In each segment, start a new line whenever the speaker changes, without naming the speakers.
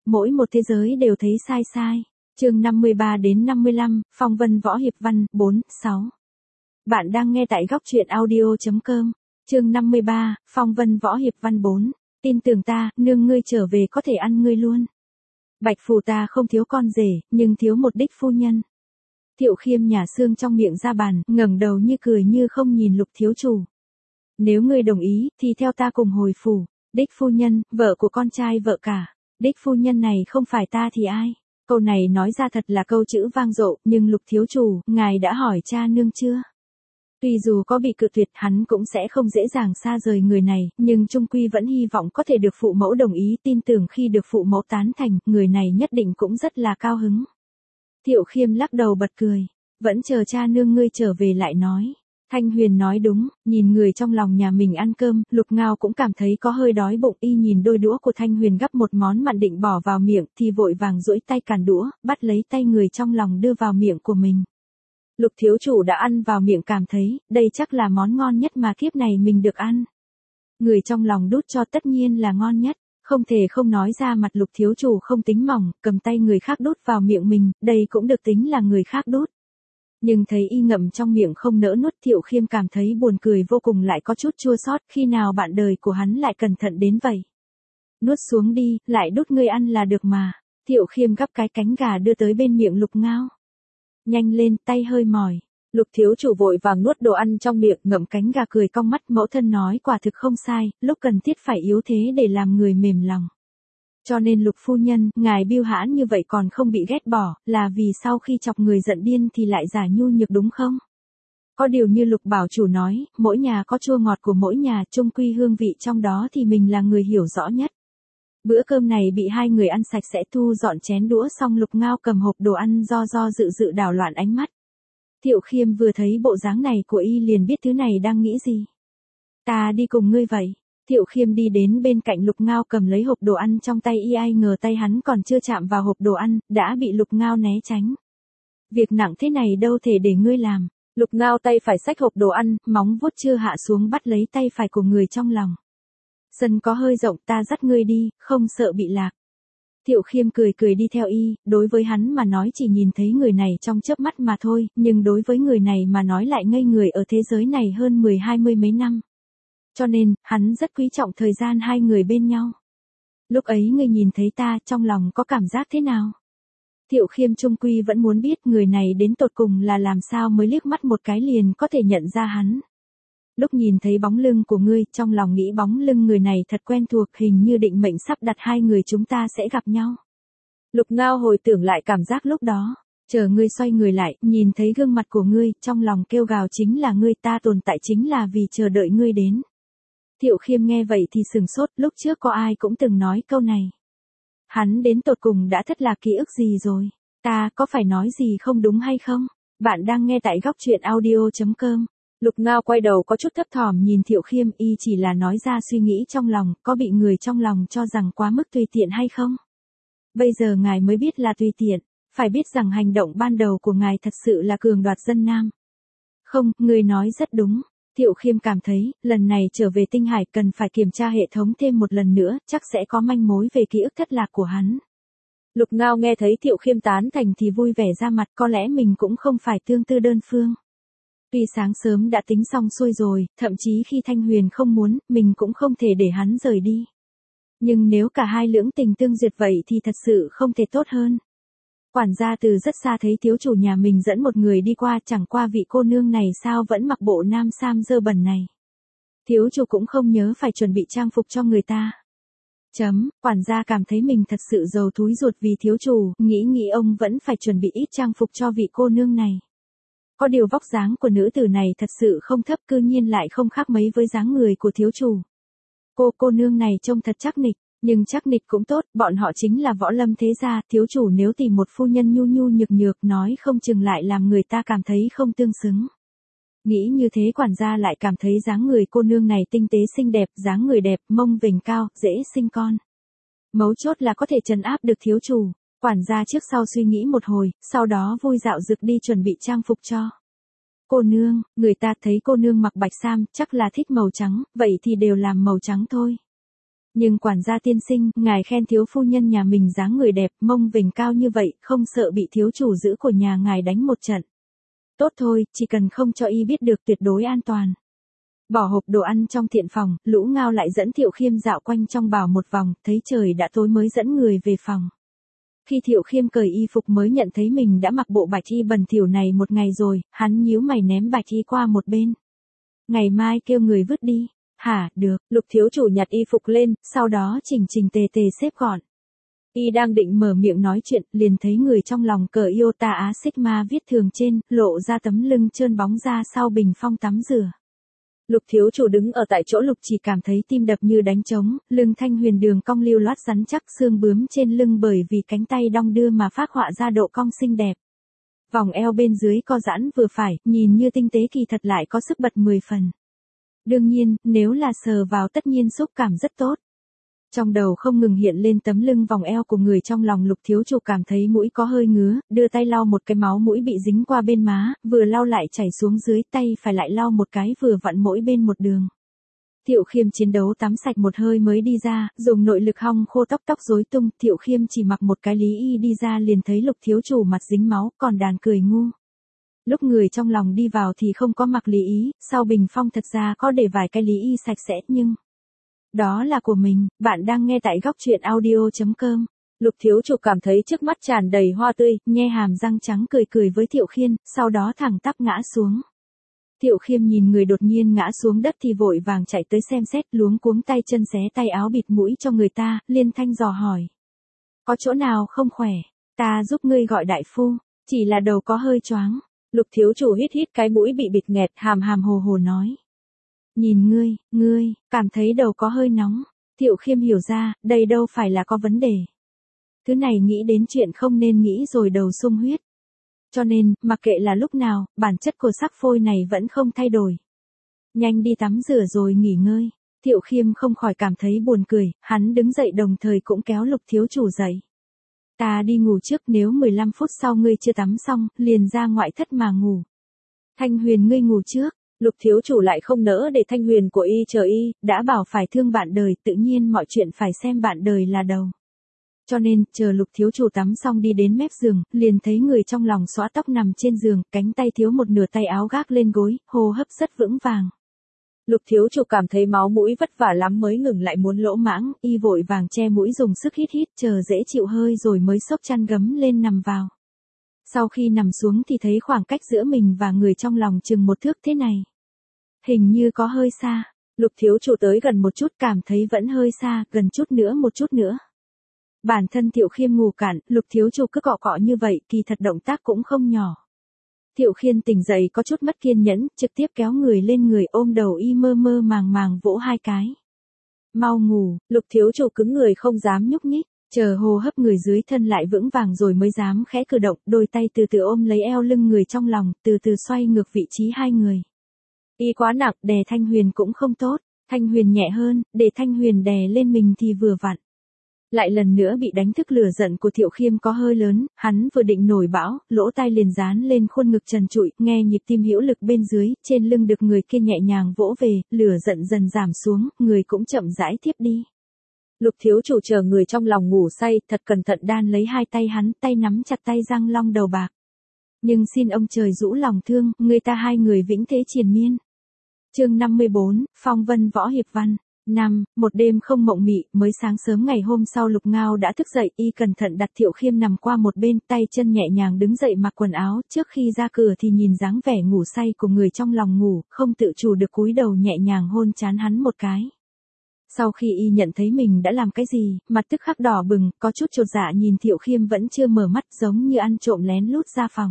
mỗi một thế giới đều thấy sai sai. Chương 53 đến 55, Phong vân võ hiệp văn, 4, 6. Bạn đang nghe tại góc truyện audio.com. Chương 53, Phong vân võ hiệp văn 4. Tin tưởng ta, nương ngươi trở về có thể ăn ngươi luôn. Bạch phù ta không thiếu con rể, nhưng thiếu một đích phu nhân. Thiệu Khiêm nhả xương trong miệng ra bàn, ngẩng đầu như cười như không nhìn Lục thiếu chủ. Nếu ngươi đồng ý, thì theo ta cùng hồi phủ. Đích phu nhân, vợ của con trai vợ cả. Đích phu nhân này không phải ta thì ai? Câu này nói ra thật là câu chữ vang dội, nhưng Lục thiếu chủ, ngài đã hỏi cha nương chưa? Tuy dù có bị cự tuyệt, hắn cũng sẽ không dễ dàng xa rời người này, nhưng chung quy vẫn hy vọng có thể được phụ mẫu đồng ý, tin tưởng khi được phụ mẫu tán thành, người này nhất định cũng rất là cao hứng. Thiệu Khiêm lắc đầu bật cười, vẫn chờ cha nương ngươi trở về lại nói. Thanh Huyền nói đúng, nhìn người trong lòng nhà mình ăn cơm, Lục Ngao cũng cảm thấy có hơi đói bụng, y nhìn đôi đũa của Thanh Huyền gắp một món mặn định bỏ vào miệng, thì vội vàng duỗi tay cản đũa, bắt lấy tay người trong lòng đưa vào miệng của mình. Lục thiếu chủ đã ăn vào miệng cảm thấy, đây chắc là món ngon nhất mà kiếp này mình được ăn. Người trong lòng đút cho tất nhiên là ngon nhất, không thể không nói ra mặt. Lục thiếu chủ không tính mỏng, cầm tay người khác đút vào miệng mình, đây cũng được tính là người khác đút. Nhưng thấy y ngậm trong miệng không nỡ nuốt, Thiệu Khiêm cảm thấy buồn cười vô cùng, lại có chút chua xót, khi nào bạn đời của hắn lại cẩn thận đến vậy. Nuốt xuống đi, lại đút ngươi ăn là được mà. Thiệu Khiêm gắp cái cánh gà đưa tới bên miệng Lục Ngao. Nhanh lên, tay hơi mỏi. Lục thiếu chủ vội vàng nuốt đồ ăn trong miệng, ngậm cánh gà cười cong mắt, mẫu thân nói quả thực không sai, lúc cần thiết phải yếu thế để làm người mềm lòng. Cho nên Lục phu nhân, ngài biêu hãn như vậy còn không bị ghét bỏ, là vì sau khi chọc người giận điên thì lại giả nhu nhược đúng không? Có điều như Lục bảo chủ nói, mỗi nhà có chua ngọt của mỗi nhà, chung quy hương vị trong đó thì mình là người hiểu rõ nhất. Bữa cơm này bị hai người ăn sạch sẽ, thu dọn chén đũa xong, Lục Ngao cầm hộp đồ ăn do dự đảo loạn ánh mắt. Thiệu Khiêm vừa thấy bộ dáng này của y liền biết thứ này đang nghĩ gì. Ta đi cùng ngươi vậy. Thiệu Khiêm đi đến bên cạnh Lục Ngao cầm lấy hộp đồ ăn trong tay y, ai ngờ tay hắn còn chưa chạm vào hộp đồ ăn, đã bị Lục Ngao né tránh. Việc nặng thế này đâu thể để ngươi làm. Lục Ngao tay phải xách hộp đồ ăn, móng vuốt chưa hạ xuống bắt lấy tay phải của người trong lòng. Sân có hơi rộng, ta dắt ngươi đi, không sợ bị lạc. Thiệu Khiêm cười đi theo y, đối với hắn mà nói chỉ nhìn thấy người này trong chớp mắt mà thôi, nhưng đối với người này mà nói lại ngây người ở thế giới này hơn 10-20 mấy năm. Cho nên, hắn rất quý trọng thời gian hai người bên nhau. Lúc ấy ngươi nhìn thấy ta, trong lòng có cảm giác thế nào? Thiệu Khiêm chung quy vẫn muốn biết người này đến tột cùng là làm sao mới liếc mắt một cái liền có thể nhận ra hắn. Lúc nhìn thấy bóng lưng của ngươi, trong lòng nghĩ bóng lưng người này thật quen thuộc, hình như định mệnh sắp đặt hai người chúng ta sẽ gặp nhau. Lục Ngao hồi tưởng lại cảm giác lúc đó, chờ ngươi xoay người lại, nhìn thấy gương mặt của ngươi, trong lòng kêu gào chính là ngươi, ta tồn tại chính là vì chờ đợi ngươi đến. Thiệu Khiêm nghe vậy thì sừng sốt, lúc trước có ai cũng từng nói câu này. Hắn đến tột cùng đã thất lạc ký ức gì rồi? Ta có phải nói gì không đúng hay không? Bạn đang nghe tại góc truyện audio.com. Lục Ngao quay đầu có chút thấp thỏm nhìn Thiệu Khiêm, y chỉ là nói ra suy nghĩ trong lòng, có bị người trong lòng cho rằng quá mức tùy tiện hay không? Bây giờ ngài mới biết là tùy tiện, phải biết rằng hành động ban đầu của ngài thật sự là cường đoạt dân nam. Không, người nói rất đúng. Thiệu Khiêm cảm thấy, lần này trở về Tinh Hải cần phải kiểm tra hệ thống thêm một lần nữa, chắc sẽ có manh mối về ký ức thất lạc của hắn. Lục Ngao nghe thấy Thiệu Khiêm tán thành thì vui vẻ ra mặt, có lẽ mình cũng không phải tương tư đơn phương. Tuy sáng sớm đã tính xong xuôi rồi, thậm chí khi Thanh Huyền không muốn, mình cũng không thể để hắn rời đi. Nhưng nếu cả hai lưỡng tình tương duyệt vậy thì thật sự không thể tốt hơn. Quản gia từ rất xa thấy thiếu chủ nhà mình dẫn một người đi qua, chẳng qua vị cô nương này sao vẫn mặc bộ nam sam dơ bẩn này. Thiếu chủ cũng không nhớ phải chuẩn bị trang phục cho người ta. Quản gia cảm thấy mình thật sự giàu thúi ruột vì thiếu chủ, nghĩ ông vẫn phải chuẩn bị ít trang phục cho vị cô nương này. Có điều vóc dáng của nữ tử này thật sự không thấp, cư nhiên lại không khác mấy với dáng người của thiếu chủ. Cô nương này trông thật chắc nịch, nhưng chắc nịch cũng tốt, bọn họ chính là võ lâm thế gia, thiếu chủ nếu tìm một phu nhân nhu nhu nhược nhược nói không chừng lại làm người ta cảm thấy không tương xứng. Nghĩ như thế quản gia lại cảm thấy dáng người cô nương này tinh tế xinh đẹp, dáng người đẹp, mông vểnh cao, dễ sinh con. Mấu chốt là có thể trấn áp được thiếu chủ. Quản gia trước sau suy nghĩ một hồi, sau đó vui dạo dực đi chuẩn bị trang phục cho cô nương. Người ta thấy cô nương mặc bạch sam, chắc là thích màu trắng, vậy thì đều làm màu trắng thôi. Nhưng quản gia tiên sinh, ngài khen thiếu phu nhân nhà mình dáng người đẹp, mông vểnh cao như vậy, không sợ bị thiếu chủ giữ của nhà ngài đánh một trận. Tốt thôi, chỉ cần không cho y biết được tuyệt đối an toàn. Bỏ hộp đồ ăn trong thiện phòng, Lũ Ngao lại dẫn Thiệu Khiêm dạo quanh trong bảo một vòng, thấy trời đã tối mới dẫn người về phòng. Khi Thiệu Khiêm cởi y phục mới nhận thấy mình đã mặc bộ bạch y bẩn thỉu này một ngày rồi, hắn nhíu mày ném bạch y qua một bên. Ngày mai kêu người vứt đi. Hả, được, Lục thiếu chủ nhặt y phục lên, sau đó chỉnh chỉnh tề tề xếp gọn. Y đang định mở miệng nói chuyện, liền thấy người trong lòng cờ Iota Á Sigma viết thường trên, lộ ra tấm lưng trơn bóng ra sau bình phong tắm rửa. Lục thiếu chủ đứng ở tại chỗ Lục chỉ cảm thấy tim đập như đánh trống, lưng Thanh Huyền đường cong lưu loát rắn chắc, xương bướm trên lưng bởi vì cánh tay đong đưa mà phác họa ra độ cong xinh đẹp. Vòng eo bên dưới co giãn vừa phải, nhìn như tinh tế kỳ thật lại có sức bật 10 phần. Đương nhiên, nếu là sờ vào tất nhiên xúc cảm rất tốt. Trong đầu không ngừng hiện lên tấm lưng vòng eo của người trong lòng Lục thiếu chủ cảm thấy mũi có hơi ngứa, đưa tay lau một cái máu mũi bị dính qua bên má, vừa lau lại chảy xuống dưới tay phải lại lau một cái vừa vặn mỗi bên một đường. Thiệu Khiêm chiến đấu tắm sạch một hơi mới đi ra, dùng nội lực hong khô tóc rối tung, Thiệu Khiêm chỉ mặc một cái lý y đi ra liền thấy Lục thiếu chủ mặt dính máu, còn đàn cười ngu. Lúc người trong lòng đi vào thì không có mặc lý y, sau bình phong thật ra có để vài cái lý y sạch sẽ nhưng... Đó là của mình, bạn đang nghe tại góc truyện audio.com. Lục thiếu chủ cảm thấy trước mắt tràn đầy hoa tươi, nhe hàm răng trắng cười với Thiệu Khiêm, sau đó thẳng tắp ngã xuống. Thiệu Khiêm nhìn người đột nhiên ngã xuống đất thì vội vàng chạy tới xem xét, luống cuống tay chân xé tay áo bịt mũi cho người ta, liên thanh dò hỏi. Có chỗ nào không khỏe, ta giúp ngươi gọi đại phu, chỉ là đầu có hơi choáng. Lục thiếu chủ hít cái mũi bị bịt nghẹt, hàm hồ nói. Nhìn ngươi, cảm thấy đầu có hơi nóng. Thiệu Khiêm hiểu ra, đây đâu phải là có vấn đề. Thứ này nghĩ đến chuyện không nên nghĩ rồi đầu sung huyết. Cho nên, mặc kệ là lúc nào, bản chất của sắc phôi này vẫn không thay đổi. Nhanh đi tắm rửa rồi nghỉ ngơi. Thiệu Khiêm không khỏi cảm thấy buồn cười, hắn đứng dậy đồng thời cũng kéo Lục thiếu chủ dậy. Ta đi ngủ trước, nếu 15 phút sau ngươi chưa tắm xong, liền ra ngoại thất mà ngủ. Thanh Huyền ngươi ngủ trước. Lục thiếu chủ lại không nỡ để Thanh Huyền của y chờ y, đã bảo phải thương bạn đời, tự nhiên mọi chuyện phải xem bạn đời là đầu. Cho nên, chờ Lục thiếu chủ tắm xong đi đến mép giường, liền thấy người trong lòng xõa tóc nằm trên giường, cánh tay thiếu một nửa tay áo gác lên gối, hô hấp rất vững vàng. Lục thiếu chủ cảm thấy máu mũi vất vả lắm mới ngừng lại muốn lỗ mãng, y vội vàng che mũi dùng sức hít, chờ dễ chịu hơi rồi mới xốc chăn gấm lên nằm vào. Sau khi nằm xuống thì thấy khoảng cách giữa mình và người trong lòng chừng 1 thước thế này. Hình như có hơi xa, Lục thiếu chủ tới gần một chút cảm thấy vẫn hơi xa, gần một chút nữa. Bản thân Thiệu Khiêm ngủ cạn, Lục thiếu chủ cứ cọ như vậy, kỳ thật động tác cũng không nhỏ. Thiệu Khiêm tỉnh dậy có chút mất kiên nhẫn, trực tiếp kéo người lên người ôm đầu y mơ màng vỗ 2 cái. Mau ngủ, Lục thiếu chủ cứng người không dám nhúc nhích. Chờ hô hấp người dưới thân lại vững vàng rồi mới dám khẽ cử động, đôi tay từ từ ôm lấy eo lưng người trong lòng, từ từ xoay ngược vị trí hai người. Y quá nặng, đè Thanh Huyền cũng không tốt, Thanh Huyền nhẹ hơn, để Thanh Huyền đè lên mình thì vừa vặn. Lại lần nữa bị đánh thức, lửa giận của Thiệu Khiêm có hơi lớn, hắn vừa định nổi bão, lỗ tai liền dán lên khuôn ngực trần trụi, nghe nhịp tim hữu lực bên dưới, trên lưng được người kia nhẹ nhàng vỗ về, lửa giận dần giảm xuống, người cũng chậm rãi thiếp đi. Lục thiếu chủ chờ người trong lòng ngủ say, thật cẩn thận đan lấy 2 tay hắn, tay nắm chặt tay Giang Long đầu bạc. Nhưng xin ông trời rũ lòng thương, người ta hai người vĩnh thế triền miên. Chương 54, Phong Vân Võ Hiệp Văn. Một đêm không mộng mị, mới sáng sớm ngày hôm sau Lục Ngao đã thức dậy, y cẩn thận đặt Thiệu Khiêm nằm qua một bên, tay chân nhẹ nhàng đứng dậy mặc quần áo, trước khi ra cửa thì nhìn dáng vẻ ngủ say của người trong lòng ngủ, không tự chủ được cúi đầu nhẹ nhàng hôn trán hắn một cái. Sau khi y nhận thấy mình đã làm cái gì, mặt tức khắc đỏ bừng, có chút chột dạ nhìn Thiệu Khiêm vẫn chưa mở mắt, giống như ăn trộm lén lút ra phòng.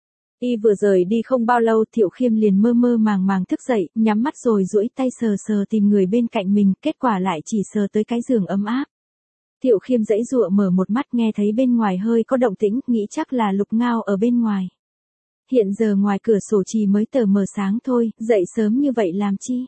Y vừa rời đi không bao lâu, Thiệu Khiêm liền mơ màng thức dậy, nhắm mắt rồi duỗi tay sờ tìm người bên cạnh mình, kết quả lại chỉ sờ tới cái giường ấm áp. Thiệu Khiêm giãy giụa mở một mắt, nghe thấy bên ngoài hơi có động tĩnh, nghĩ chắc là Lục Ngao ở bên ngoài. Hiện giờ ngoài cửa sổ chỉ mới tờ mờ sáng thôi, dậy sớm như vậy làm chi?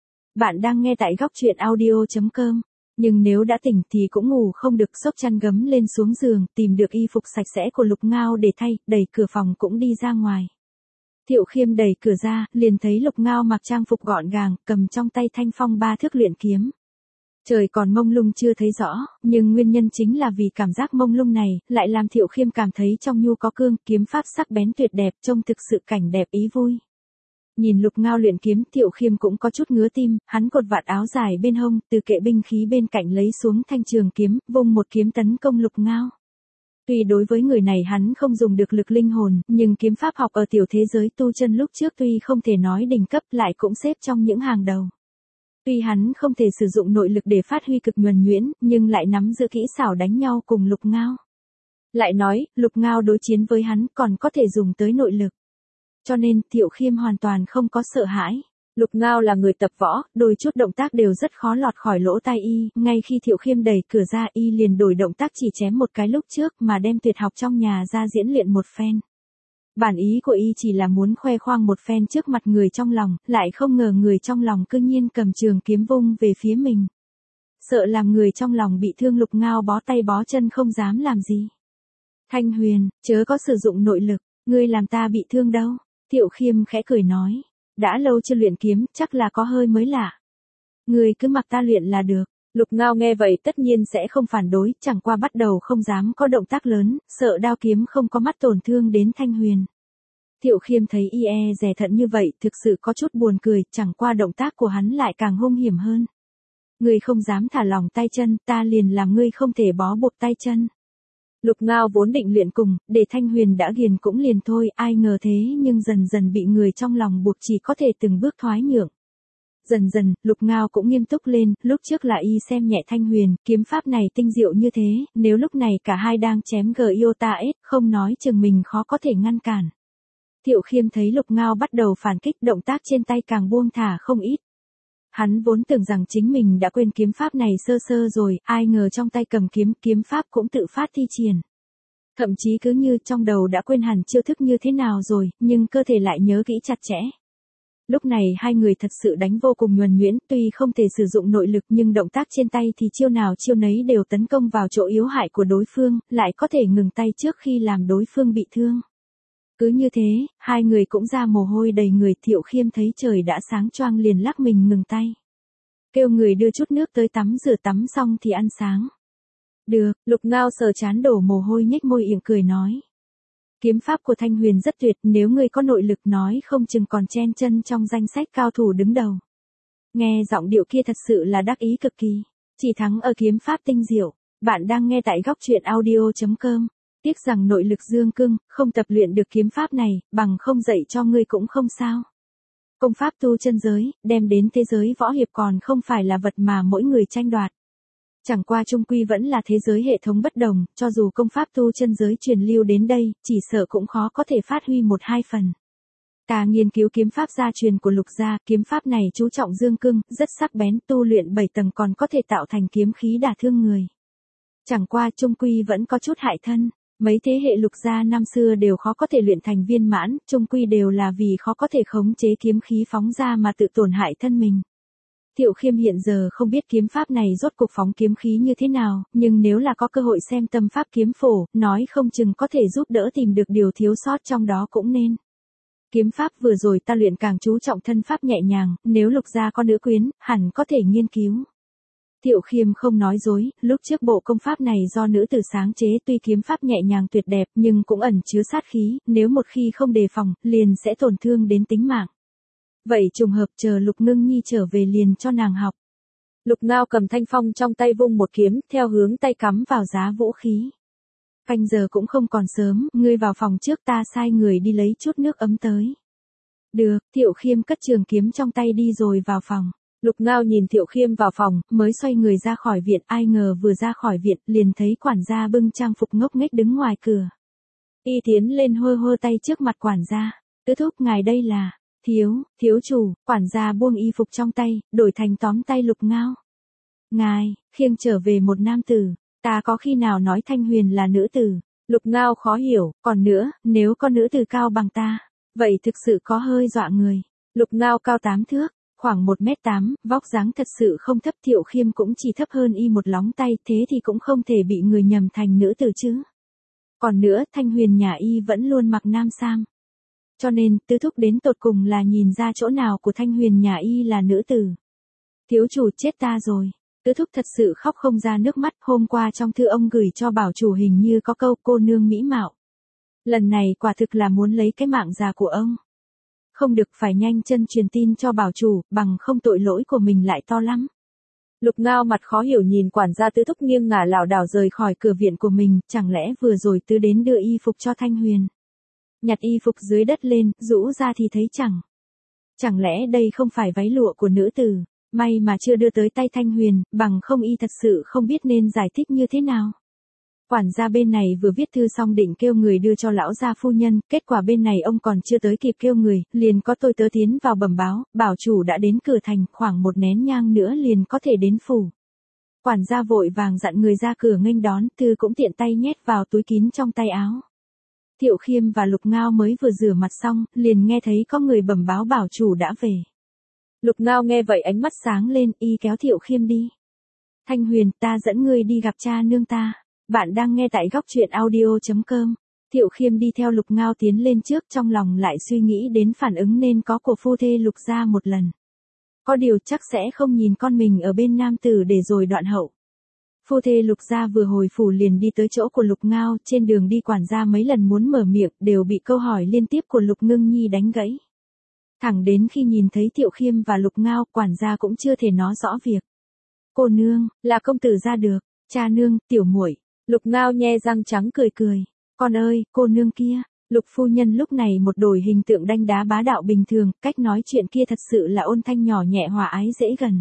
Bạn đang nghe tại góc truyện audio.com. Nhưng nếu đã tỉnh thì cũng ngủ không được, xốc chăn gấm lên xuống giường, tìm được y phục sạch sẽ của Lục Ngao để thay, đẩy cửa phòng cũng đi ra ngoài. Thiệu Khiêm đẩy cửa ra, liền thấy Lục Ngao mặc trang phục gọn gàng, cầm trong tay thanh phong 3 thước luyện kiếm. Trời còn mông lung chưa thấy rõ, nhưng nguyên nhân chính là vì cảm giác mông lung này, lại làm Thiệu Khiêm cảm thấy trong nhu có cương, kiếm pháp sắc bén tuyệt đẹp, trông thực sự cảnh đẹp ý vui. Nhìn Lục Ngao luyện kiếm, Thiệu Khiêm cũng có chút ngứa tim, hắn cột vạt áo dài bên hông, từ kệ binh khí bên cạnh lấy xuống thanh trường kiếm, vung một kiếm tấn công Lục Ngao. Tuy đối với người này hắn không dùng được lực linh hồn, nhưng kiếm pháp học ở tiểu thế giới tu chân lúc trước tuy không thể nói đỉnh cấp lại cũng xếp trong những hàng đầu. Tuy hắn không thể sử dụng nội lực để phát huy cực nhuần nhuyễn, nhưng lại nắm giữ kỹ xảo đánh nhau cùng Lục Ngao. Lại nói, Lục Ngao đối chiến với hắn còn có thể dùng tới nội lực. Cho nên, Thiệu Khiêm hoàn toàn không có sợ hãi. Lục Ngao là người tập võ, đôi chút động tác đều rất khó lọt khỏi lỗ tai y, ngay khi Thiệu Khiêm đẩy cửa ra y liền đổi động tác chỉ chém một cái lúc trước mà đem tuyệt học trong nhà ra diễn luyện một phen. Bản ý của y chỉ là muốn khoe khoang một phen trước mặt người trong lòng, lại không ngờ người trong lòng cư nhiên cầm trường kiếm vung về phía mình. Sợ làm người trong lòng bị thương, Lục Ngao bó tay bó chân không dám làm gì. Thanh Huyền, chớ có sử dụng nội lực, ngươi làm ta bị thương đâu. Thiệu Khiêm khẽ cười nói, đã lâu chưa luyện kiếm, chắc là có hơi mới lạ. Ngươi cứ mặc ta luyện là được. Lục Ngao nghe vậy tất nhiên sẽ không phản đối, chẳng qua bắt đầu không dám có động tác lớn, sợ đao kiếm không có mắt tổn thương đến Thanh Huyền. Thiệu Khiêm thấy y dè thận như vậy, thực sự có chút buồn cười, chẳng qua động tác của hắn lại càng hung hiểm hơn. Ngươi không dám thả lỏng tay chân, ta liền làm ngươi không thể bó buộc tay chân. Lục Ngao vốn định luyện cùng, để Thanh Huyền đã ghiền cũng liền thôi, ai ngờ thế nhưng dần dần bị người trong lòng buộc chỉ có thể từng bước thoái nhượng. Dần dần, Lục Ngao cũng nghiêm túc lên, lúc trước là y xem nhẹ Thanh Huyền, kiếm pháp này tinh diệu như thế, nếu lúc này cả hai đang chém Giota S, không nói chừng mình khó có thể ngăn cản. Thiệu Khiêm thấy Lục Ngao bắt đầu phản kích, động tác trên tay càng buông thả không ít. Hắn vốn tưởng rằng chính mình đã quên kiếm pháp này sơ sơ rồi, ai ngờ trong tay cầm kiếm, kiếm pháp cũng tự phát thi triển. Thậm chí cứ như trong đầu đã quên hẳn chiêu thức như thế nào rồi, nhưng cơ thể lại nhớ kỹ chặt chẽ. Lúc này hai người thật sự đánh vô cùng nhuần nhuyễn, tuy không thể sử dụng nội lực nhưng động tác trên tay thì chiêu nào chiêu nấy đều tấn công vào chỗ yếu hại của đối phương, lại có thể ngừng tay trước khi làm đối phương bị thương. Cứ như thế, hai người cũng ra mồ hôi đầy người. Thiệu Khiêm thấy trời đã sáng choang liền lắc mình ngừng tay. Kêu người đưa chút nước tới tắm rửa, tắm xong thì ăn sáng. Được, Lục Ngao sờ trán đổ mồ hôi nhếch môi yểng cười nói. Kiếm pháp của Thanh Huyền rất tuyệt, nếu ngươi có nội lực nói không chừng còn chen chân trong danh sách cao thủ đứng đầu. Nghe giọng điệu kia thật sự là đắc ý cực kỳ. Chỉ thắng ở kiếm pháp tinh diệu. Bạn đang nghe tại góc truyện audio.com. Tiếc rằng nội lực dương cương, không tập luyện được kiếm pháp này, bằng không dạy cho ngươi cũng không sao. Công pháp tu chân giới, đem đến thế giới võ hiệp còn không phải là vật mà mỗi người tranh đoạt. Chẳng qua chung quy vẫn là thế giới hệ thống bất đồng, cho dù công pháp tu chân giới truyền lưu đến đây, chỉ sợ cũng khó có thể phát huy một hai phần. Ta nghiên cứu kiếm pháp gia truyền của Lục gia, kiếm pháp này chú trọng dương cương, rất sắc bén, tu luyện 7 tầng còn có thể tạo thành kiếm khí đả thương người. Chẳng qua chung quy vẫn có chút hại thân. Mấy thế hệ Lục gia năm xưa đều khó có thể luyện thành viên mãn, chung quy đều là vì khó có thể khống chế kiếm khí phóng ra mà tự tổn hại thân mình. Thiệu Khiêm hiện giờ không biết kiếm pháp này rốt cuộc phóng kiếm khí như thế nào, nhưng nếu là có cơ hội xem tâm pháp kiếm phổ, nói không chừng có thể giúp đỡ tìm được điều thiếu sót trong đó cũng nên. Kiếm pháp vừa rồi ta luyện càng chú trọng thân pháp nhẹ nhàng, nếu Lục gia có nữ quyến, hẳn có thể nghiên cứu. Thiệu Khiêm không nói dối, lúc trước bộ công pháp này do nữ tử sáng chế, tuy kiếm pháp nhẹ nhàng tuyệt đẹp nhưng cũng ẩn chứa sát khí, nếu một khi không đề phòng, liền sẽ tổn thương đến tính mạng. Vậy trùng hợp chờ Lục Ngưng Nhi trở về liền cho nàng học. Lục Ngao cầm thanh phong trong tay vung một kiếm, theo hướng tay cắm vào giá vũ khí. Canh giờ cũng không còn sớm, ngươi vào phòng trước, ta sai người đi lấy chút nước ấm tới. Được, Thiệu Khiêm cất trường kiếm trong tay đi rồi vào phòng. Lục Ngao nhìn Thiệu Khiêm vào phòng, mới xoay người ra khỏi viện, ai ngờ vừa ra khỏi viện, liền thấy quản gia bưng trang phục ngốc nghếch đứng ngoài cửa. Y tiến lên hơ hơ tay trước mặt quản gia, tứ thúc ngài đây là, thiếu chủ, quản gia buông y phục trong tay, đổi thành tóm tay Lục Ngao. Ngài, khiêng trở về một nam tử, ta có khi nào nói Thanh Huyền là nữ tử? Lục Ngao khó hiểu, còn nữa, nếu có nữ tử cao bằng ta, vậy thực sự có hơi dọa người. Lục Ngao cao 8 thước. Khoảng 1m8, vóc dáng thật sự không thấp. Thiệu Khiêm cũng chỉ thấp hơn y một lóng tay, thế thì cũng không thể bị người nhầm thành nữ tử chứ. Còn nữa, Thanh Huyền nhà y vẫn luôn mặc nam sam. Cho nên, tứ thúc đến tột cùng là nhìn ra chỗ nào của Thanh Huyền nhà y là nữ tử. Thiếu chủ chết ta rồi. Tứ thúc thật sự khóc không ra nước mắt, hôm qua trong thư ông gửi cho bảo chủ hình như có câu cô nương mỹ mạo. Lần này quả thực là muốn lấy cái mạng già của ông. Không được, phải nhanh chân truyền tin cho bảo chủ, bằng không tội lỗi của mình lại to lắm. Lục Ngao mặt khó hiểu nhìn quản gia Tứ thúc nghiêng ngả lảo đảo rời khỏi cửa viện của mình, chẳng lẽ vừa rồi Tứ đến đưa y phục cho Thanh Huyền. Nhặt y phục dưới đất lên, rũ ra thì thấy Chẳng lẽ đây không phải váy lụa của nữ tử, may mà chưa đưa tới tay Thanh Huyền, bằng không y thật sự không biết nên giải thích như thế nào. Quản gia bên này vừa viết thư xong định kêu người đưa cho lão gia phu nhân, kết quả bên này ông còn chưa tới kịp kêu người, liền có tôi tớ tiến vào bẩm báo, bảo chủ đã đến cửa thành, khoảng một nén nhang nữa liền có thể đến phủ. Quản gia vội vàng dặn người ra cửa nghênh đón, thư cũng tiện tay nhét vào túi kín trong tay áo. Thiệu Khiêm và Lục Ngao mới vừa rửa mặt xong, liền nghe thấy có người bẩm báo bảo chủ đã về. Lục Ngao nghe vậy ánh mắt sáng lên, y kéo Thiệu Khiêm đi. Thanh Huyền, ta dẫn ngươi đi gặp cha nương ta. Bạn đang nghe tại góc truyện audio.com. Thiệu Khiêm đi theo Lục Ngao tiến lên trước, trong lòng lại suy nghĩ đến phản ứng nên có của phu thê Lục gia một lần. Có điều chắc sẽ không nhìn con mình ở bên nam tử để rồi đoạn hậu. Phu thê Lục gia vừa hồi phủ liền đi tới chỗ của Lục Ngao, trên đường đi quản gia mấy lần muốn mở miệng, đều bị câu hỏi liên tiếp của Lục Ngưng Nhi đánh gãy. Thẳng đến khi nhìn thấy Thiệu Khiêm và Lục Ngao, quản gia cũng chưa thể nói rõ việc. Cô nương, là công tử ra được, cha nương, tiểu muội. Lục Ngao nhe răng trắng cười cười. Con ơi, cô nương kia. Lục phu nhân lúc này một đổi hình tượng đanh đá bá đạo bình thường, cách nói chuyện kia thật sự là ôn thanh nhỏ nhẹ hòa ái dễ gần.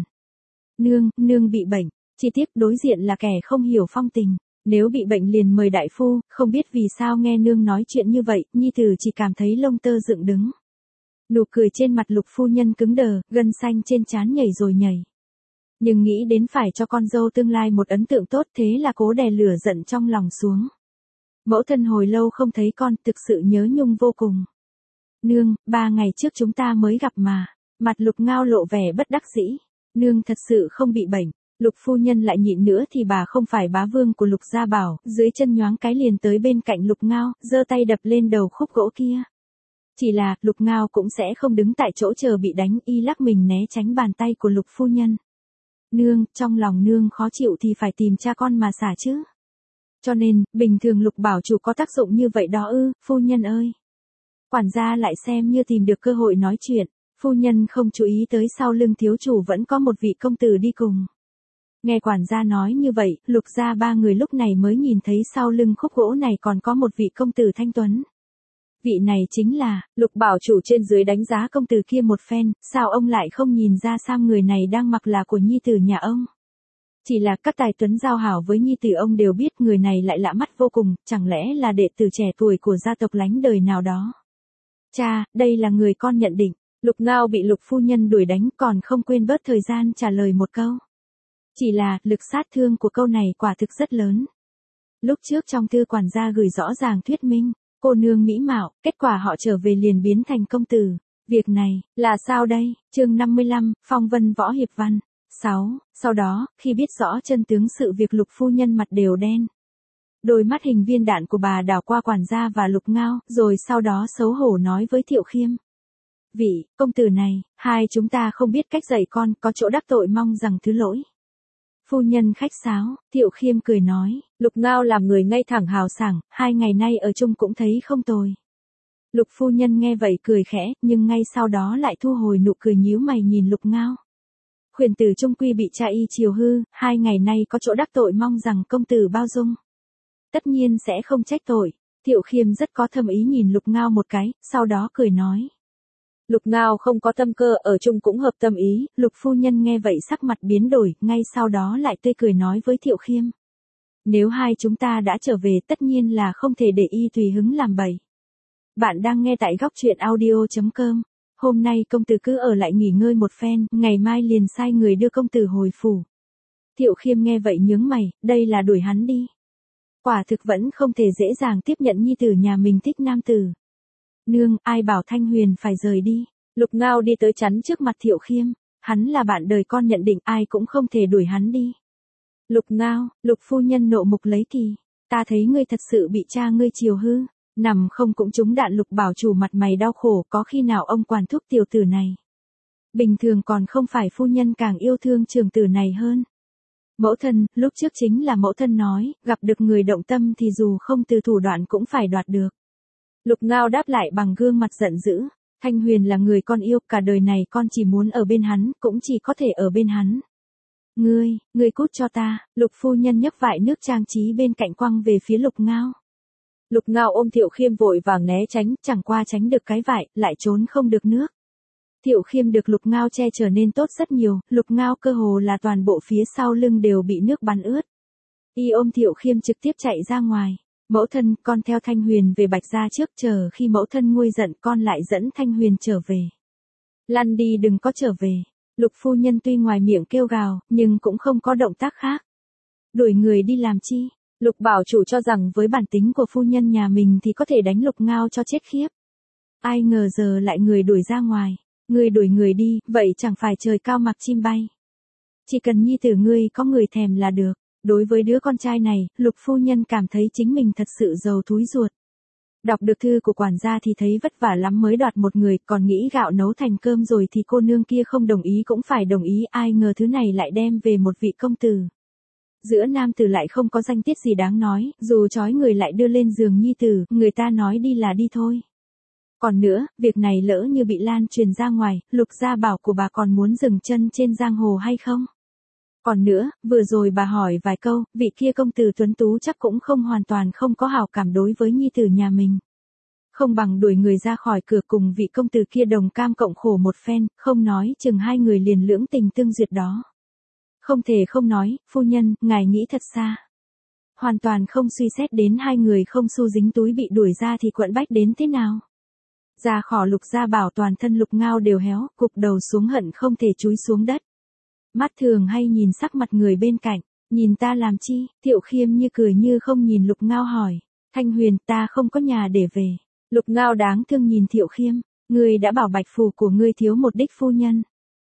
Nương bị bệnh. Chi tiết đối diện là kẻ không hiểu phong tình. Nếu bị bệnh liền mời đại phu, không biết vì sao nghe nương nói chuyện như vậy, nhi tử chỉ cảm thấy lông tơ dựng đứng. Nụ cười trên mặt Lục phu nhân cứng đờ, gân xanh trên trán nhảy rồi nhảy. Nhưng nghĩ đến phải cho con dâu tương lai một ấn tượng tốt, thế là cố đè lửa giận trong lòng xuống. Mẫu thân hồi lâu không thấy con, thực sự nhớ nhung vô cùng. Nương, 3 ngày trước chúng ta mới gặp mà. Mặt Lục Ngao lộ vẻ bất đắc dĩ. Nương thật sự không bị bệnh. Lục phu nhân lại nhịn nữa thì bà không phải bá vương của Lục gia bảo, dưới chân nhoáng cái liền tới bên cạnh Lục Ngao, giơ tay đập lên đầu khúc gỗ kia. Chỉ là, Lục Ngao cũng sẽ không đứng tại chỗ chờ bị đánh, y lắc mình né tránh bàn tay của Lục phu nhân. Nương, trong lòng nương khó chịu thì phải tìm cha con mà xả chứ. Cho nên, bình thường Lục bảo chủ có tác dụng như vậy đó ư, phu nhân ơi. Quản gia lại xem như tìm được cơ hội nói chuyện, phu nhân không chú ý tới sau lưng thiếu chủ vẫn có một vị công tử đi cùng. Nghe quản gia nói như vậy, Lục gia 3 người lúc này mới nhìn thấy sau lưng khúc gỗ này còn có một vị công tử thanh tuấn. Vị này chính là, Lục bảo chủ trên dưới đánh giá công tử kia một phen, sao ông lại không nhìn ra xem người này đang mặc là của nhi tử nhà ông. Chỉ là các tài tuấn giao hảo với nhi tử ông đều biết người này lại lạ mắt vô cùng, chẳng lẽ là đệ tử trẻ tuổi của gia tộc lánh đời nào đó. Cha, đây là người con nhận định. Lục Ngao bị Lục phu nhân đuổi đánh còn không quên bớt thời gian trả lời một câu. Chỉ là, lực sát thương của câu này quả thực rất lớn. Lúc trước trong thư quản gia gửi rõ ràng thuyết minh, cô nương mỹ mạo, kết quả họ trở về liền biến thành công tử. Việc này, là sao đây? Chương 55, Phong vân võ hiệp văn. 6. Sau đó, khi biết rõ chân tướng sự việc Lục phu nhân mặt đều đen. Đôi mắt hình viên đạn của bà đảo qua quản gia và Lục Ngao, rồi sau đó xấu hổ nói với Thiệu Khiêm. Vị, công tử này, hai chúng ta không biết cách dạy con, có chỗ đắc tội mong rằng thứ lỗi. Phu nhân khách sáo, Thiệu Khiêm cười nói, Lục Ngao làm người ngay thẳng hào sảng, 2 ngày nay ở chung cũng thấy không tồi. Lục phu nhân nghe vậy cười khẽ, nhưng ngay sau đó lại thu hồi nụ cười nhíu mày nhìn Lục Ngao. Khuyển tử trung quy bị cha y chiều hư, 2 ngày nay có chỗ đắc tội mong rằng công tử bao dung. Tất nhiên sẽ không trách tội. Thiệu Khiêm rất có thâm ý nhìn Lục Ngao một cái, sau đó cười nói. Lục Ngao không có tâm cơ, ở chung cũng hợp tâm ý. Lục phu nhân nghe vậy sắc mặt biến đổi, ngay sau đó lại tươi cười nói với Thiệu Khiêm. Nếu hai chúng ta đã trở về tất nhiên là không thể để y tùy hứng làm bậy. Bạn đang nghe tại góc truyện audio.com. Hôm nay công tử cứ ở lại nghỉ ngơi một phen, ngày mai liền sai người đưa công tử hồi phủ. Thiệu Khiêm nghe vậy nhướng mày, đây là đuổi hắn đi. Quả thực vẫn không thể dễ dàng tiếp nhận nhi tử nhà mình thích nam tử. Nương, ai bảo Thanh Huyền phải rời đi. Lục Ngao đi tới chắn trước mặt Thiệu Khiêm. Hắn là bạn đời con nhận định ai cũng không thể đuổi hắn đi. Lục Ngao, Lục phu nhân nộ mục lấy kỳ. Ta thấy ngươi thật sự bị cha ngươi chiều hư. Nằm không cũng trúng đạn. Lục bảo chủ mặt mày đau khổ, có khi nào ông quản thúc tiểu tử này. Bình thường còn không phải phu nhân càng yêu thương trường tử này hơn. Mẫu thân, lúc trước chính là mẫu thân nói, gặp được người động tâm thì dù không từ thủ đoạn cũng phải đoạt được. Lục Ngao đáp lại bằng gương mặt giận dữ. Thanh Huyền là người con yêu, cả đời này con chỉ muốn ở bên hắn, cũng chỉ có thể ở bên hắn. Ngươi cút cho ta, Lục phu nhân nhấc vại nước trang trí bên cạnh quăng về phía Lục Ngao. Lục Ngao ôm Thiệu Khiêm vội vàng né tránh, chẳng qua tránh được cái vại, lại trốn không được nước. Thiệu Khiêm được Lục Ngao che trở nên tốt rất nhiều, Lục Ngao cơ hồ là toàn bộ phía sau lưng đều bị nước bắn ướt. Y ôm Thiệu Khiêm trực tiếp chạy ra ngoài. Mẫu thân, con theo Thanh Huyền về Bạch Gia trước, chờ khi mẫu thân nguôi giận con lại dẫn Thanh Huyền trở về. Lăn đi, đừng có trở về. Lục phu nhân tuy ngoài miệng kêu gào, nhưng cũng không có động tác khác. Đuổi người đi làm chi? Lục bảo chủ cho rằng với bản tính của phu nhân nhà mình thì có thể đánh Lục Ngao cho chết khiếp. Ai ngờ giờ lại người đuổi ra ngoài. Ngươi đuổi người đi, vậy chẳng phải trời cao mặc chim bay. Chỉ cần nhi tử ngươi có người thèm là được. Đối với đứa con trai này, Lục phu nhân cảm thấy chính mình thật sự giàu thúi ruột. Đọc được thư của quản gia thì thấy vất vả lắm mới đoạt một người, còn nghĩ gạo nấu thành cơm rồi thì cô nương kia không đồng ý cũng phải đồng ý, ai ngờ thứ này lại đem về một vị công tử. Giữa nam tử lại không có danh tiết gì đáng nói, dù trói người lại đưa lên giường nhi tử, người ta nói đi là đi thôi. Còn nữa, việc này lỡ như bị lan truyền ra ngoài, Lục gia bảo của bà còn muốn dừng chân trên giang hồ hay không? Còn nữa, vừa rồi bà hỏi vài câu, vị kia công tử tuấn tú chắc cũng không hoàn toàn không có hảo cảm đối với nhi tử nhà mình. Không bằng đuổi người ra khỏi cửa cùng vị công tử kia đồng cam cộng khổ một phen, không nói chừng hai người liền lưỡng tình tương duyệt đó. Không thể không nói, phu nhân, ngài nghĩ thật xa. Hoàn toàn không suy xét đến hai người không xu dính túi bị đuổi ra thì quẫn bách đến thế nào. Ra khỏi Lục gia bảo toàn thân Lục Ngao đều héo, cụp đầu xuống hận không thể chúi xuống đất. Mắt thường hay nhìn sắc mặt người bên cạnh, nhìn ta làm chi? Thiệu Khiêm như cười như không nhìn Lục Ngao hỏi. Thanh Huyền, ta không có nhà để về. Lục Ngao đáng thương nhìn Thiệu Khiêm, ngươi đã bảo bạch phù của ngươi thiếu một đích phu nhân.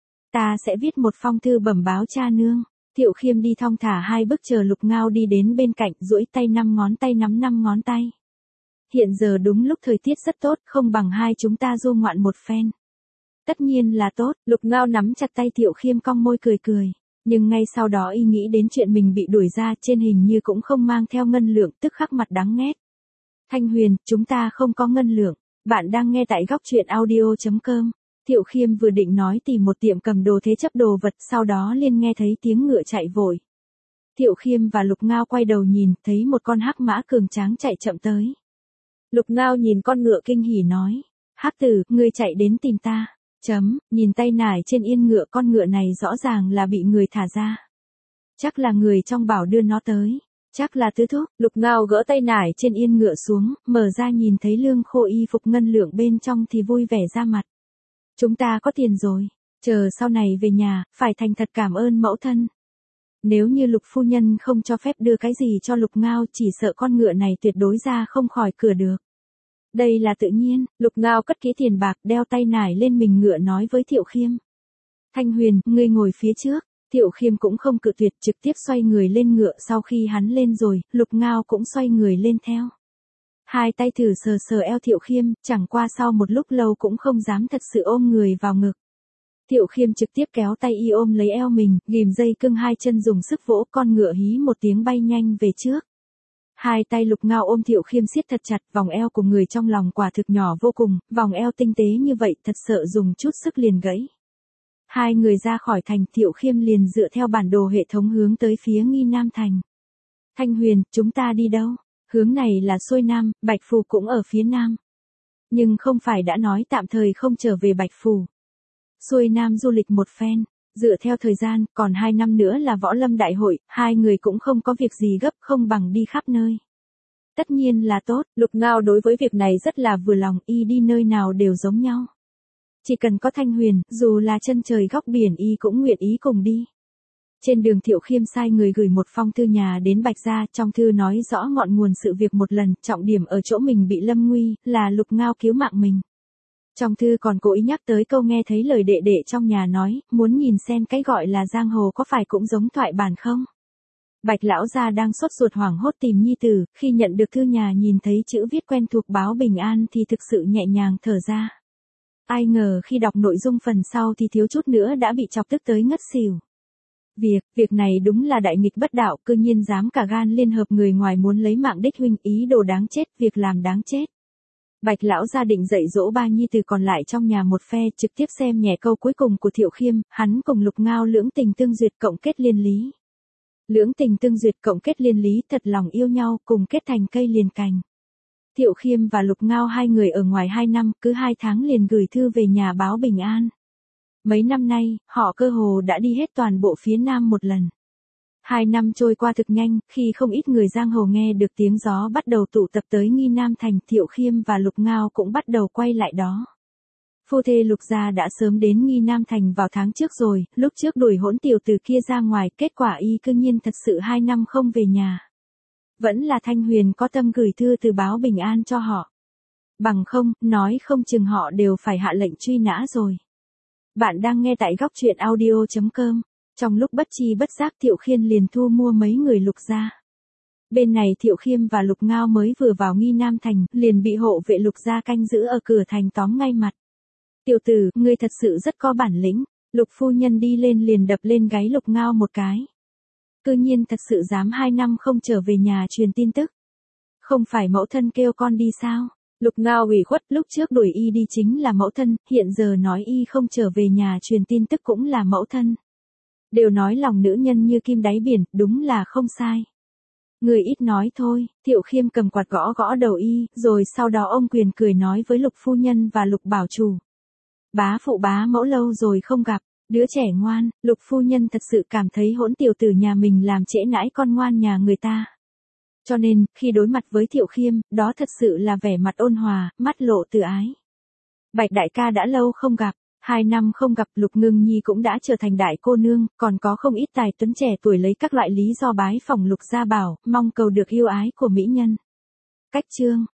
Ta sẽ viết một phong thư bẩm báo cha nương. Thiệu Khiêm đi thong thả hai bước chờ Lục Ngao đi đến bên cạnh, duỗi tay 5 ngón tay nắm 5 ngón tay. Hiện giờ đúng lúc thời tiết rất tốt, không bằng hai chúng ta du ngoạn một phen. Tất nhiên là tốt, Lục Ngao nắm chặt tay Thiệu Khiêm cong môi cười cười. Nhưng ngay sau đó y nghĩ đến chuyện mình bị đuổi ra, trên hình như cũng không mang theo ngân lượng, tức khắc mặt đắng nghét. Thanh Huyền, chúng ta không có ngân lượng. Bạn đang nghe tại góc truyện audio.com. Thiệu Khiêm vừa định nói tìm một tiệm cầm đồ thế chấp đồ vật, sau đó liền nghe thấy tiếng ngựa chạy vội. Thiệu Khiêm và Lục Ngao quay đầu nhìn, thấy một con hắc mã cường tráng chạy chậm tới. Lục Ngao nhìn con ngựa kinh hỉ nói, hắc tử, ngươi chạy đến tìm ta. Nhìn tay nải trên yên ngựa, con ngựa này rõ ràng là bị người thả ra. Chắc là người trong bảo đưa nó tới. Chắc là tứ thúc. Lục Ngao gỡ tay nải trên yên ngựa xuống, mở ra nhìn thấy lương khô y phục ngân lượng bên trong thì vui vẻ ra mặt. Chúng ta có tiền rồi. Chờ sau này về nhà, phải thành thật cảm ơn mẫu thân. Nếu như Lục phu nhân không cho phép đưa cái gì cho Lục Ngao, chỉ sợ con ngựa này tuyệt đối ra không khỏi cửa được. Đây là tự nhiên. Lục Ngao cất kỹ tiền bạc, đeo tay nải lên mình ngựa nói với Thiệu Khiêm. Thanh Huyền, ngươi ngồi phía trước. Thiệu Khiêm cũng không cự tuyệt, trực tiếp xoay người lên ngựa, sau khi hắn lên rồi, Lục Ngao cũng xoay người lên theo. Hai tay thử sờ sờ eo Thiệu Khiêm, chẳng qua sau một lúc lâu cũng không dám thật sự ôm người vào ngực. Thiệu Khiêm trực tiếp kéo tay y ôm lấy eo mình, ghìm dây cưng hai chân dùng sức vỗ, con ngựa hí một tiếng bay nhanh về trước. Hai tay Lục Ngao ôm Thiệu Khiêm siết thật chặt, vòng eo của người trong lòng quả thực nhỏ vô cùng, vòng eo tinh tế như vậy thật sợ dùng chút sức liền gãy. Hai người ra khỏi thành, Thiệu Khiêm liền dựa theo bản đồ hệ thống hướng tới phía Nghi Nam thành. Thanh Huyền, chúng ta đi đâu? Hướng này là xuôi nam, Bạch Phù cũng ở phía nam. Nhưng không phải đã nói tạm thời không trở về Bạch Phù. Xuôi nam du lịch một phen, dựa theo thời gian, còn 2 năm nữa là võ lâm đại hội, hai người cũng không có việc gì gấp, không bằng đi khắp nơi. Tất nhiên là tốt, Lục Ngao đối với việc này rất là vừa lòng, y đi nơi nào đều giống nhau. Chỉ cần có Thanh Huyền, dù là chân trời góc biển y cũng nguyện ý cùng đi. Trên đường Thiệu Khiêm sai người gửi một phong thư nhà đến Bạch Gia, trong thư nói rõ ngọn nguồn sự việc một lần, trọng điểm ở chỗ mình bị lâm nguy, là Lục Ngao cứu mạng mình. Trong thư còn cố ý nhắc tới câu nghe thấy lời đệ đệ trong nhà nói, muốn nhìn xem cái gọi là giang hồ có phải cũng giống thoại bản không. Bạch lão gia đang sốt ruột hoảng hốt tìm nhi tử, khi nhận được thư nhà nhìn thấy chữ viết quen thuộc báo bình an thì thực sự nhẹ nhàng thở ra. Ai ngờ khi đọc nội dung phần sau thì thiếu chút nữa đã bị chọc tức tới ngất xỉu. Việc này đúng là đại nghịch bất đạo, cư nhiên dám cả gan liên hợp người ngoài muốn lấy mạng đích huynh, ý đồ đáng chết, việc làm đáng chết. Bạch lão gia định dạy dỗ ba nhi tử còn lại trong nhà một phe, trực tiếp xem nhẹ câu cuối cùng của Thiệu Khiêm, hắn cùng Lục Ngao lưỡng tình tương duyệt cộng kết liên lý. Lưỡng tình tương duyệt cộng kết liên lý, thật lòng yêu nhau, cùng kết thành cây liền cành. Thiệu Khiêm và Lục Ngao hai người ở ngoài 2 năm, cứ 2 tháng liền gửi thư về nhà báo bình an. Mấy năm nay, họ cơ hồ đã đi hết toàn bộ phía Nam một lần. 2 năm trôi qua thực nhanh, khi không ít người giang hồ nghe được tiếng gió bắt đầu tụ tập tới Nghi Nam Thành, Thiệu Khiêm và Lục Ngao cũng bắt đầu quay lại đó. Phu thê Lục gia đã sớm đến Nghi Nam Thành vào tháng trước rồi, lúc trước đuổi hỗn tiểu tử kia ra ngoài, kết quả y cư nhiên thật sự 2 năm không về nhà. Vẫn là Thanh Huyền có tâm gửi thư từ báo bình an cho họ. Bằng không, nói không chừng họ đều phải hạ lệnh truy nã rồi. Bạn đang nghe tại góc truyện audio.com. Trong lúc bất chi bất giác Thiệu Khiêm liền thu mua mấy người Lục gia. Bên này Thiệu Khiêm và Lục Ngao mới vừa vào Nghi Nam Thành, liền bị hộ vệ Lục gia canh giữ ở cửa thành tóm ngay mặt. Tiểu tử, ngươi thật sự rất có bản lĩnh. Lục phu nhân đi lên liền đập lên gáy Lục Ngao một cái. Cư nhiên thật sự dám 2 năm không trở về nhà truyền tin tức. Không phải mẫu thân kêu con đi sao? Lục Ngao ủy khuất, lúc trước đuổi y đi chính là mẫu thân, hiện giờ nói y không trở về nhà truyền tin tức cũng là mẫu thân. Đều nói lòng nữ nhân như kim đáy biển, đúng là không sai. Người ít nói thôi, Thiệu Khiêm cầm quạt gõ gõ đầu y, rồi sau đó ông quyền cười nói với Lục phu nhân và Lục bảo chủ. Bá phụ bá mẫu lâu rồi không gặp, đứa trẻ ngoan, Lục phu nhân thật sự cảm thấy hỗn tiểu tử nhà mình làm trễ nãi con ngoan nhà người ta. Cho nên, khi đối mặt với Thiệu Khiêm, đó thật sự là vẻ mặt ôn hòa, mắt lộ từ ái. Bạch đại ca đã lâu không gặp, 2 năm không gặp, Lục Ngưng Nhi cũng đã trở thành đại cô nương, còn có không ít tài tuấn trẻ tuổi lấy các loại lý do bái phỏng Lục gia bảo, mong cầu được yêu ái của mỹ nhân. Cách chương